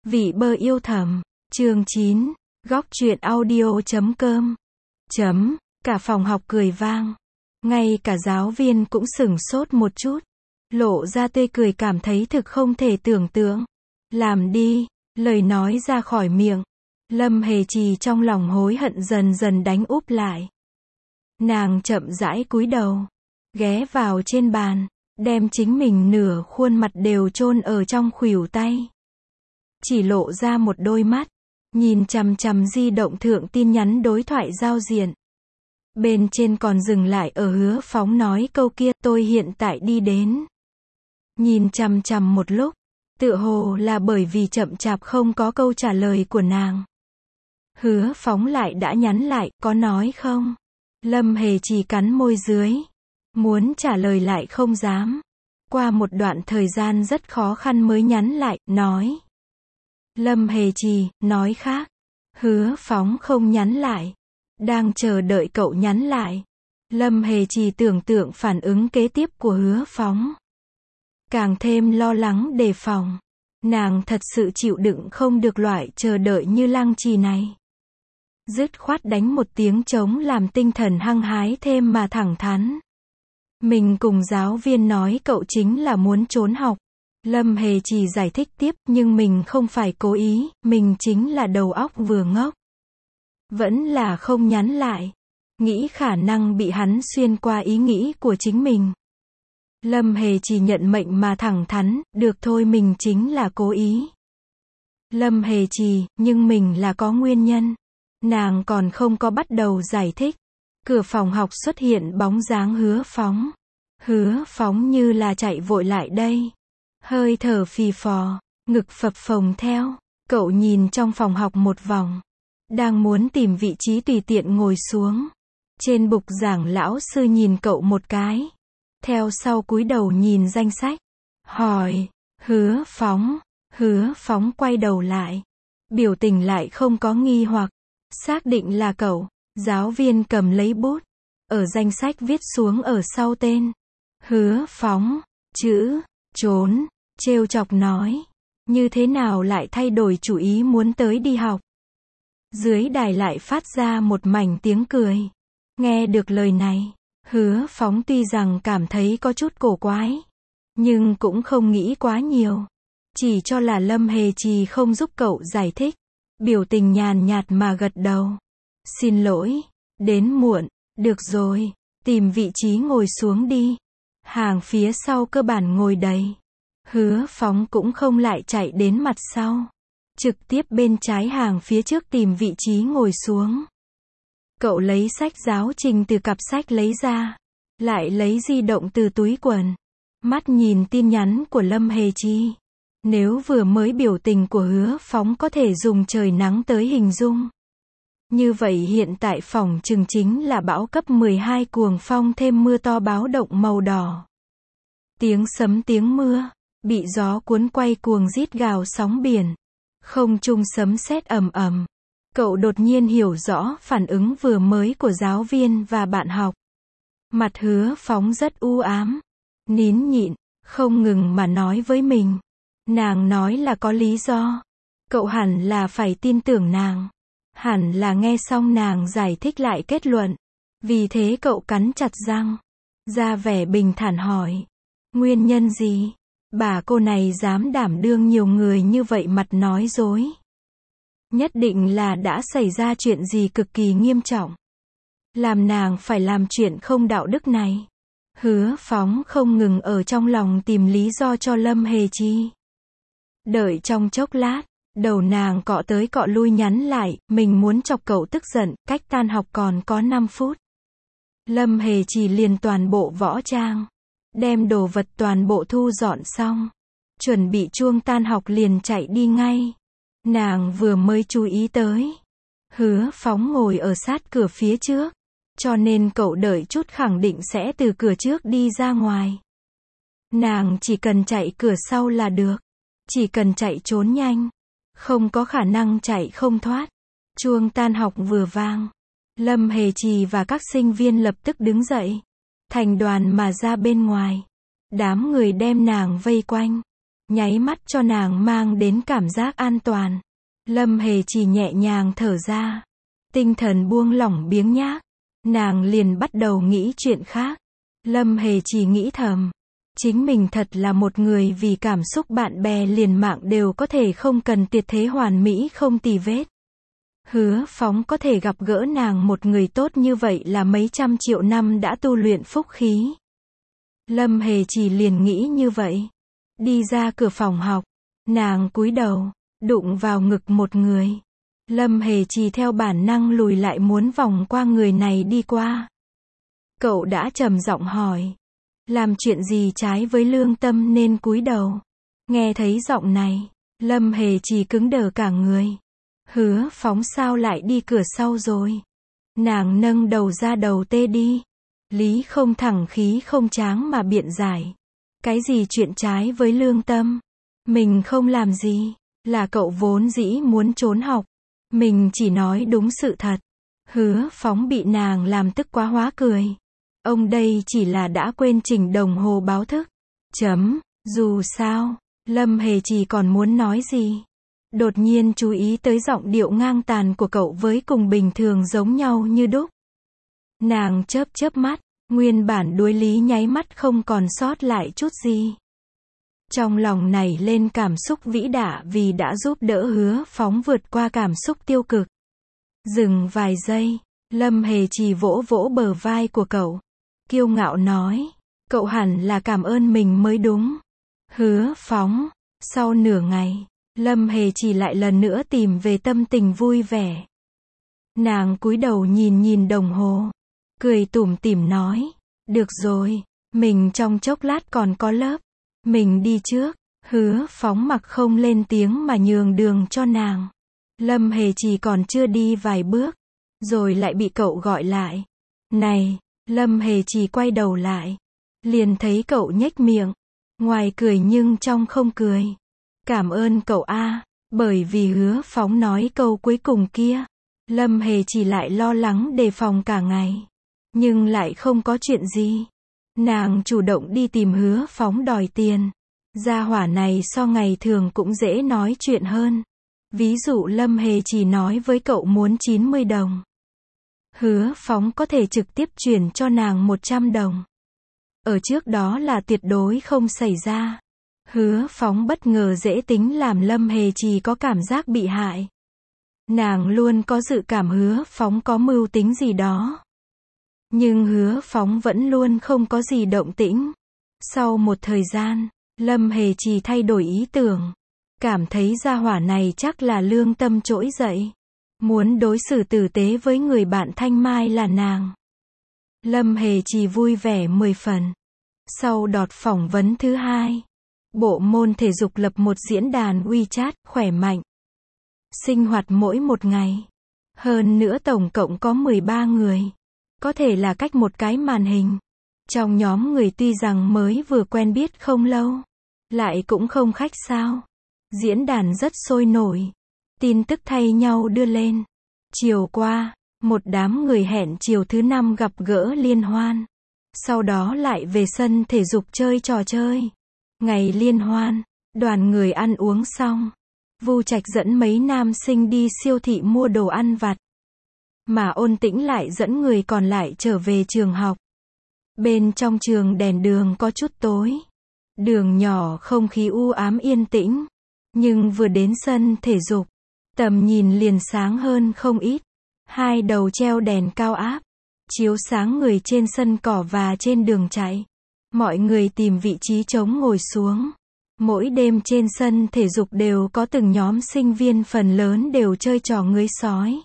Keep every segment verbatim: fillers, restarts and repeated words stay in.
Vị bơ yêu thầm. Chương chín. Góc truyện audio chấm com. Chấm. Cả phòng học cười vang. Ngay cả giáo viên cũng sửng sốt một chút. Lộ ra tươi cười cảm thấy thực không thể tưởng tượng. Làm đi. Lời nói ra khỏi miệng. Lâm Hề Trì trong lòng hối hận dần dần đánh úp lại. Nàng chậm rãi cúi đầu. Ghé vào trên bàn. Đem chính mình nửa khuôn mặt đều chôn ở trong khuỷu tay. Chỉ lộ ra một đôi mắt. Nhìn chằm chằm di động thượng tin nhắn đối thoại giao diện. Bên trên còn dừng lại ở Hứa Phóng nói câu kia, tôi hiện tại đi đến. Nhìn chằm chằm một lúc. Tựa hồ là bởi vì chậm chạp không có câu trả lời của nàng. Hứa Phóng lại đã nhắn lại, có nói không? Lâm Hề Trì cắn môi dưới. Muốn trả lời lại không dám. Qua một đoạn thời gian rất khó khăn mới nhắn lại, nói. Lâm Hề Trì, nói khác. Hứa Phóng không nhắn lại. Đang chờ đợi cậu nhắn lại. Lâm Hề Trì tưởng tượng phản ứng kế tiếp của Hứa Phóng. Càng thêm lo lắng đề phòng. Nàng thật sự chịu đựng không được loại chờ đợi như Lăng Trì này. Dứt khoát đánh một tiếng trống làm tinh thần hăng hái thêm mà thẳng thắn. Mình cùng giáo viên nói cậu chính là muốn trốn học. Lâm Hề Trì giải thích tiếp, nhưng mình không phải cố ý, mình chính là đầu óc vừa ngốc. Vẫn là không nhắn lại. Nghĩ khả năng bị hắn xuyên qua ý nghĩ của chính mình. Lâm Hề Trì nhận mệnh mà thẳng thắn, được thôi mình chính là cố ý. Lâm Hề Trì, nhưng mình là có nguyên nhân. Nàng còn không có bắt đầu giải thích. Cửa phòng học xuất hiện bóng dáng Hứa Phóng. Hứa Phóng như là chạy vội lại đây. Hơi thở phì phò, ngực phập phồng theo. Cậu nhìn trong phòng học một vòng. Đang muốn tìm vị trí tùy tiện ngồi xuống. Trên bục giảng lão sư nhìn cậu một cái. Theo sau cúi đầu nhìn danh sách. Hỏi, Hứa Phóng. Hứa Phóng quay đầu lại. Biểu tình lại không có nghi hoặc. Xác định là cậu. Giáo viên cầm lấy bút. Ở danh sách viết xuống ở sau tên. Hứa Phóng. Chữ, trốn. Trêu chọc nói. Như thế nào lại thay đổi chủ ý muốn tới đi học. Dưới đài lại phát ra một mảnh tiếng cười. Nghe được lời này. Hứa Phóng tuy rằng cảm thấy có chút cổ quái. Nhưng cũng không nghĩ quá nhiều. Chỉ cho là Lâm Hề Trì không giúp cậu giải thích. Biểu tình nhàn nhạt mà gật đầu. Xin lỗi. Đến muộn. Được rồi. Tìm vị trí ngồi xuống đi. Hàng phía sau cơ bản ngồi đầy. Hứa Phóng cũng không lại chạy đến mặt sau. Trực tiếp bên trái hàng phía trước tìm vị trí ngồi xuống. Cậu lấy sách giáo trình từ cặp sách lấy ra. Lại lấy di động từ túi quần. Mắt nhìn tin nhắn của Lâm Hề Trì. Nếu vừa mới biểu tình của Hứa Phóng có thể dùng trời nắng tới hình dung. Như vậy hiện tại phỏng chừng chính là bão cấp mười hai cuồng phong thêm mưa to báo động màu đỏ. Tiếng sấm tiếng mưa. Bị gió cuốn quay cuồng rít gào sóng biển. Không trung sấm sét ầm ầm. Cậu đột nhiên hiểu rõ phản ứng vừa mới của giáo viên và bạn học. Mặt Hứa Phóng rất u ám. Nín nhịn, không ngừng mà nói với mình. Nàng nói là có lý do. Cậu hẳn là phải tin tưởng nàng. Hẳn là nghe xong nàng giải thích lại kết luận. Vì thế cậu cắn chặt răng. Ra vẻ bình thản hỏi. Nguyên nhân gì? Bà cô này dám đảm đương nhiều người như vậy mặt nói dối. Nhất định là đã xảy ra chuyện gì cực kỳ nghiêm trọng. Làm nàng phải làm chuyện không đạo đức này. Hứa Phóng không ngừng ở trong lòng tìm lý do cho Lâm Hề Trì. Đợi trong chốc lát, đầu nàng cọ tới cọ lui nhắn lại, mình muốn chọc cậu tức giận, cách tan học còn có năm phút. Lâm Hề Trì liền toàn bộ võ trang. Đem đồ vật toàn bộ thu dọn xong. Chuẩn bị chuông tan học liền chạy đi ngay. Nàng vừa mới chú ý tới. Hứa Phóng ngồi ở sát cửa phía trước. Cho nên cậu đợi chút khẳng định sẽ từ cửa trước đi ra ngoài. Nàng chỉ cần chạy cửa sau là được. Chỉ cần chạy trốn nhanh. Không có khả năng chạy không thoát. Chuông tan học vừa vang. Lâm Hề Trì và các sinh viên lập tức đứng dậy. Thành đoàn mà ra bên ngoài. Đám người đem nàng vây quanh. nháy mắt cho nàng mang đến cảm giác an toàn. Lâm Hề chỉ nhẹ nhàng thở ra, tinh thần buông lỏng biếng nhác, nàng liền bắt đầu nghĩ chuyện khác. Lâm Hề chỉ nghĩ thầm, chính mình thật là một người vì cảm xúc bạn bè liền mạng đều có thể không cần tuyệt thế hoàn mỹ không tì vết. Hứa Phóng có thể gặp gỡ nàng một người tốt như vậy là mấy trăm triệu năm đã tu luyện phúc khí. Lâm Hề chỉ liền nghĩ như vậy. Đi ra cửa phòng học, nàng cúi đầu, đụng vào ngực một người. Lâm Hề chỉ theo bản năng lùi lại muốn vòng qua người này đi qua. Cậu đã trầm giọng hỏi, làm chuyện gì trái với lương tâm nên cúi đầu. Nghe thấy giọng này, Lâm Hề chỉ cứng đờ cả người. Hứa Phóng sao lại đi cửa sau rồi? Nàng nâng đầu ra đầu tê đi. Lý không thẳng khí không tráng mà biện giải. Cái gì chuyện trái với lương tâm? Mình không làm gì, là cậu vốn dĩ muốn trốn học. Mình chỉ nói đúng sự thật. Hứa Phóng bị nàng làm tức quá hóa cười. Ông đây chỉ là đã quên chỉnh đồng hồ báo thức. Chấm, dù sao, Lâm Hề chỉ còn muốn nói gì. Đột nhiên chú ý tới giọng điệu ngang tàn của cậu với cùng bình thường giống nhau như đúc. Nàng chớp chớp mắt, nguyên bản đối lý nháy mắt không còn sót lại chút gì. Trong lòng nảy lên cảm xúc vĩ đại vì đã giúp đỡ Hứa Phóng vượt qua cảm xúc tiêu cực. Dừng vài giây, Lâm Hề chỉ vỗ vỗ bờ vai của cậu. Kiêu ngạo nói, cậu hẳn là cảm ơn mình mới đúng. Hứa Phóng, sau nửa ngày, Lâm Hề chỉ lại lần nữa tìm về tâm tình vui vẻ. Nàng cúi đầu nhìn nhìn đồng hồ, cười tủm tỉm nói, được rồi, mình trong chốc lát còn có lớp, mình đi trước. Hứa Phóng mặc không lên tiếng mà nhường đường cho nàng. Lâm Hề chỉ còn chưa đi vài bước, rồi lại bị cậu gọi lại. Này, Lâm Hề chỉ quay đầu lại, liền thấy cậu nhếch miệng, ngoài cười nhưng trong không cười. Cảm ơn cậu a, bởi vì Hứa Phóng nói câu cuối cùng kia, Lâm Hề chỉ lại lo lắng đề phòng cả ngày. Nhưng lại không có chuyện gì. Nàng chủ động đi tìm Hứa Phóng đòi tiền. Gia hỏa này so ngày thường cũng dễ nói chuyện hơn. Ví dụ Lâm Hề chỉ nói với cậu muốn chín mươi đồng. Hứa Phóng có thể trực tiếp chuyển cho nàng một trăm đồng. Ở trước đó là tuyệt đối không xảy ra. Hứa Phóng bất ngờ dễ tính làm Lâm Hề chỉ có cảm giác bị hại. Nàng luôn có dự cảm Hứa Phóng có mưu tính gì đó. Nhưng Hứa Phóng vẫn luôn không có gì động tĩnh. Sau một thời gian, Lâm Hề chỉ thay đổi ý tưởng. Cảm thấy gia hỏa này chắc là lương tâm trỗi dậy. Muốn đối xử tử tế với người bạn thanh mai là nàng. Lâm Hề chỉ vui vẻ mười phần. Sau đợt phỏng vấn thứ hai, bộ môn thể dục lập một diễn đàn WeChat khỏe mạnh. Sinh hoạt mỗi một ngày. Hơn nữa tổng cộng có mười ba người. Có thể là cách một cái màn hình. Trong nhóm người tuy rằng mới vừa quen biết không lâu, lại cũng không khách sao. Diễn đàn rất sôi nổi. Tin tức thay nhau đưa lên. Chiều qua, một đám người hẹn chiều thứ năm gặp gỡ liên hoan. Sau đó lại về sân thể dục chơi trò chơi. Ngày liên hoan, đoàn người ăn uống xong. Vu Trạch dẫn mấy nam sinh đi siêu thị mua đồ ăn vặt. Mà Ôn Tĩnh lại dẫn người còn lại trở về trường học. Bên trong trường đèn đường có chút tối. Đường nhỏ không khí u ám yên tĩnh. Nhưng vừa đến sân thể dục, tầm nhìn liền sáng hơn không ít. Hai đầu treo đèn cao áp, chiếu sáng người trên sân cỏ và trên đường chạy. Mọi người tìm vị trí trống ngồi xuống. Mỗi đêm trên sân thể dục đều có từng nhóm sinh viên, phần lớn đều chơi trò ngưới sói.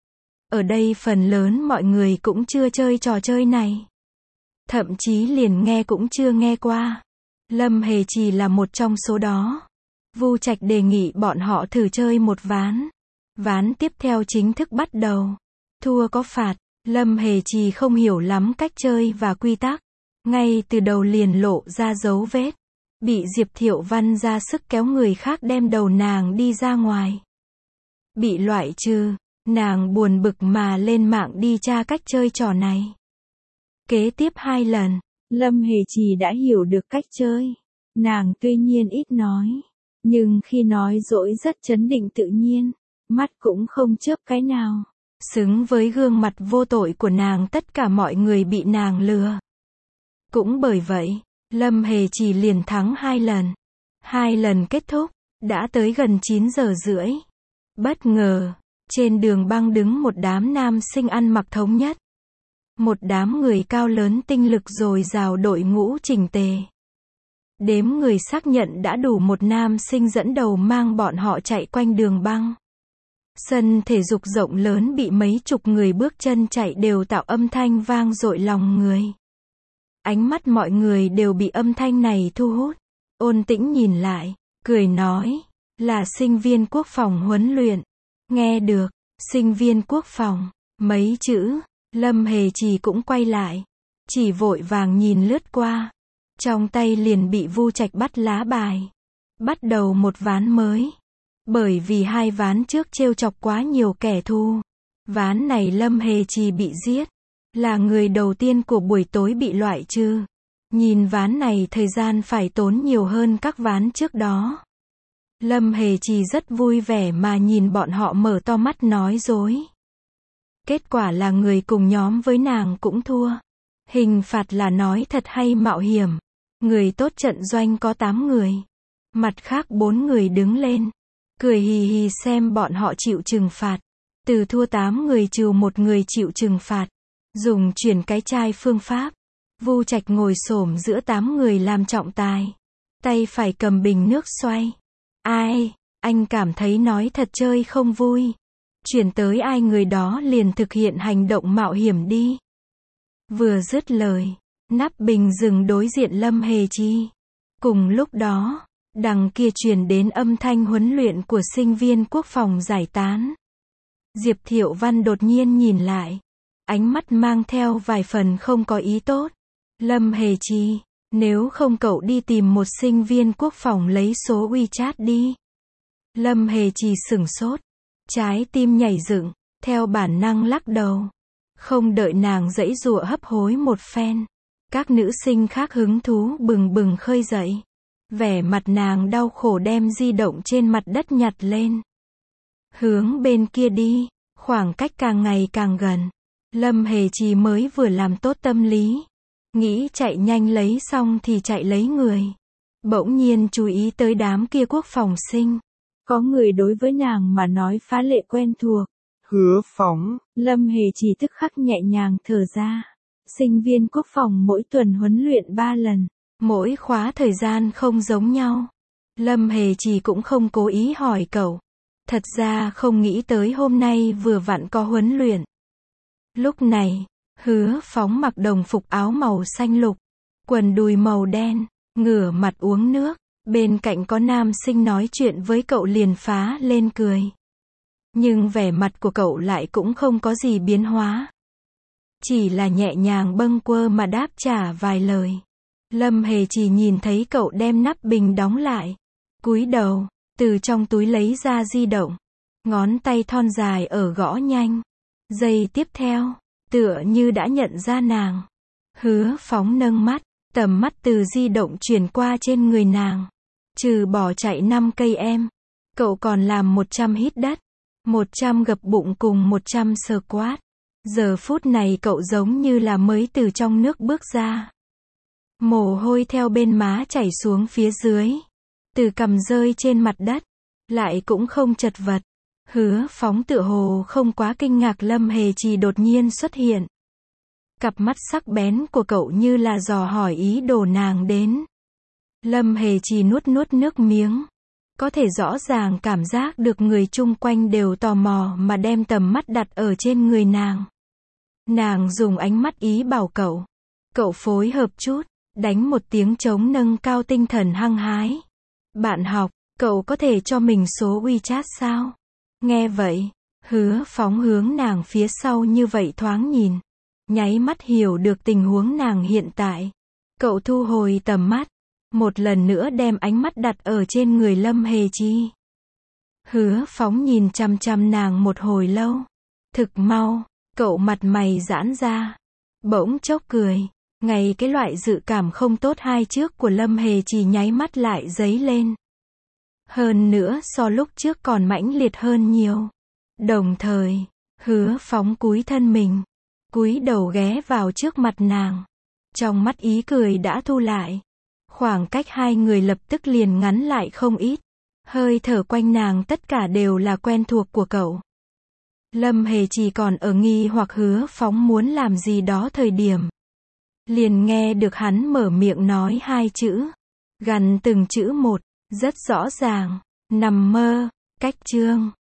Ở đây phần lớn mọi người cũng chưa chơi trò chơi này. Thậm chí liền nghe cũng chưa nghe qua. Lâm Hề chỉ là một trong số đó. Vu Trạch đề nghị bọn họ thử chơi một ván. Ván tiếp theo chính thức bắt đầu. Thua có phạt. Lâm Hề chỉ không hiểu lắm cách chơi và quy tắc. Ngay từ đầu liền lộ ra dấu vết. Bị Diệp Thiệu Văn ra sức kéo người khác đem đầu nàng đi ra ngoài. Bị loại trừ. Nàng buồn bực mà lên mạng đi tra cách chơi trò này. Kế tiếp hai lần, Lâm Hề chỉ đã hiểu được cách chơi. Nàng tuy nhiên ít nói, nhưng khi nói dỗi rất trấn định tự nhiên, mắt cũng không chớp cái nào. Xứng với gương mặt vô tội của nàng, tất cả mọi người bị nàng lừa. Cũng bởi vậy, Lâm Hề chỉ liền thắng hai lần. Hai lần kết thúc, đã tới gần chín giờ rưỡi. Bất ngờ, trên đường băng đứng một đám nam sinh ăn mặc thống nhất. Một đám người cao lớn tinh lực dồi dào, đội ngũ chỉnh tề. Đếm người xác nhận đã đủ một nam sinh dẫn đầu mang bọn họ chạy quanh đường băng. Sân thể dục rộng lớn bị mấy chục người bước chân chạy đều tạo âm thanh vang dội lòng người. Ánh mắt mọi người đều bị âm thanh này thu hút. Ôn Tĩnh nhìn lại, cười nói, là sinh viên quốc phòng huấn luyện. Nghe được, sinh viên quốc phòng, mấy chữ, Lâm Hề Trì cũng quay lại, chỉ vội vàng nhìn lướt qua. Trong tay liền bị Vu Trạch bắt lá bài. Bắt đầu một ván mới. Bởi vì hai ván trước trêu chọc quá nhiều kẻ thù. Ván này Lâm Hề Trì bị giết. Là người đầu tiên của buổi tối bị loại trừ. Nhìn ván này thời gian phải tốn nhiều hơn các ván trước đó. Lâm Hề Trì rất vui vẻ mà nhìn bọn họ mở to mắt nói dối. Kết quả là người cùng nhóm với nàng cũng thua. Hình phạt là nói thật hay mạo hiểm. Người tốt trận doanh có tám người. Mặt khác bốn người đứng lên. Cười hì hì xem bọn họ chịu trừng phạt. Từ thua tám người trừ một người chịu trừng phạt. Dùng chuyển cái chai phương pháp. Vu Trạch ngồi xổm giữa tám người làm trọng tài. Tay phải cầm bình nước xoay. Ai, anh cảm thấy nói thật chơi không vui. Chuyển tới ai người đó liền thực hiện hành động mạo hiểm đi. Vừa dứt lời, nắp bình dừng đối diện Lâm Hề Chi. Cùng lúc đó, đằng kia truyền đến âm thanh huấn luyện của sinh viên quốc phòng giải tán. Diệp Thiệu Văn đột nhiên nhìn lại. Ánh mắt mang theo vài phần không có ý tốt. Lâm Hề Chi, nếu không cậu đi tìm một sinh viên quốc phòng lấy số WeChat đi. Lâm Hề Chi sửng sốt. Trái tim nhảy dựng, theo bản năng lắc đầu. Không đợi nàng giãy giụa hấp hối một phen. Các nữ sinh khác hứng thú bừng bừng khơi dậy. Vẻ mặt nàng đau khổ đem di động trên mặt đất nhặt lên. Hướng bên kia đi, khoảng cách càng ngày càng gần. Lâm Hề Trì mới vừa làm tốt tâm lý. Nghĩ chạy nhanh lấy xong thì chạy lấy người. Bỗng nhiên chú ý tới đám kia quốc phòng sinh. Có người đối với nàng mà nói phá lệ quen thuộc. Hứa Phóng. Lâm Hề Trì tức khắc nhẹ nhàng thở ra. Sinh viên quốc phòng mỗi tuần huấn luyện ba lần. Mỗi khóa thời gian không giống nhau. Lâm Hề Trì cũng không cố ý hỏi cậu. Thật ra không nghĩ tới hôm nay vừa vặn có huấn luyện. Lúc này, Hứa Phóng mặc đồng phục áo màu xanh lục, quần đùi màu đen, ngửa mặt uống nước. Bên cạnh có nam sinh nói chuyện với cậu liền phá lên cười. Nhưng vẻ mặt của cậu lại cũng không có gì biến hóa. Chỉ là nhẹ nhàng bâng quơ mà đáp trả vài lời. Lâm Hề Trì nhìn thấy cậu đem nắp bình đóng lại. Cúi đầu, từ trong túi lấy ra di động. Ngón tay thon dài ở gõ nhanh. Giây tiếp theo, tựa như đã nhận ra nàng. Hứa Phóng nâng mắt, tầm mắt từ di động chuyển qua trên người nàng. Trừ bỏ chạy năm cây em, cậu còn làm một trăm hít đất, một trăm gập bụng cùng một trăm squat. Giờ phút này cậu giống như là mới từ trong nước bước ra. Mồ hôi theo bên má chảy xuống phía dưới. Từ cằm rơi trên mặt đất. Lại cũng không chật vật. Hứa Phóng tựa hồ không quá kinh ngạc Lâm Hề Trì đột nhiên xuất hiện. Cặp mắt sắc bén của cậu như là dò hỏi ý đồ nàng đến. Lâm Hề Trì nuốt nuốt nước miếng. Có thể rõ ràng cảm giác được người chung quanh đều tò mò mà đem tầm mắt đặt ở trên người nàng. Nàng dùng ánh mắt ý bảo cậu. Cậu phối hợp chút, đánh một tiếng trống nâng cao tinh thần hăng hái. Bạn học, cậu có thể cho mình số WeChat sao? Nghe vậy, Hứa Phóng hướng nàng phía sau như vậy thoáng nhìn. Nháy mắt hiểu được tình huống nàng hiện tại. Cậu thu hồi tầm mắt. Một lần nữa đem ánh mắt đặt ở trên người Lâm Hề Chi. Hứa Phóng nhìn chăm chăm nàng một hồi lâu. Thực mau, cậu mặt mày giãn ra. Bỗng chốc cười. Ngay cái loại dự cảm không tốt hai trước của Lâm Hề Trì nháy mắt lại dấy lên. Hơn nữa so lúc trước còn mãnh liệt hơn nhiều. Đồng thời, Hứa Phóng cúi thân mình, cúi đầu ghé vào trước mặt nàng. Trong mắt ý cười đã thu lại. Khoảng cách hai người lập tức liền ngắn lại không ít. Hơi thở quanh nàng tất cả đều là quen thuộc của cậu. Lâm Hề Trì còn ở nghi hoặc Hứa Phóng muốn làm gì đó thời điểm. Liền nghe được hắn mở miệng nói hai chữ. Gằn từng chữ một, rất rõ ràng. Nằm mơ, cách chương.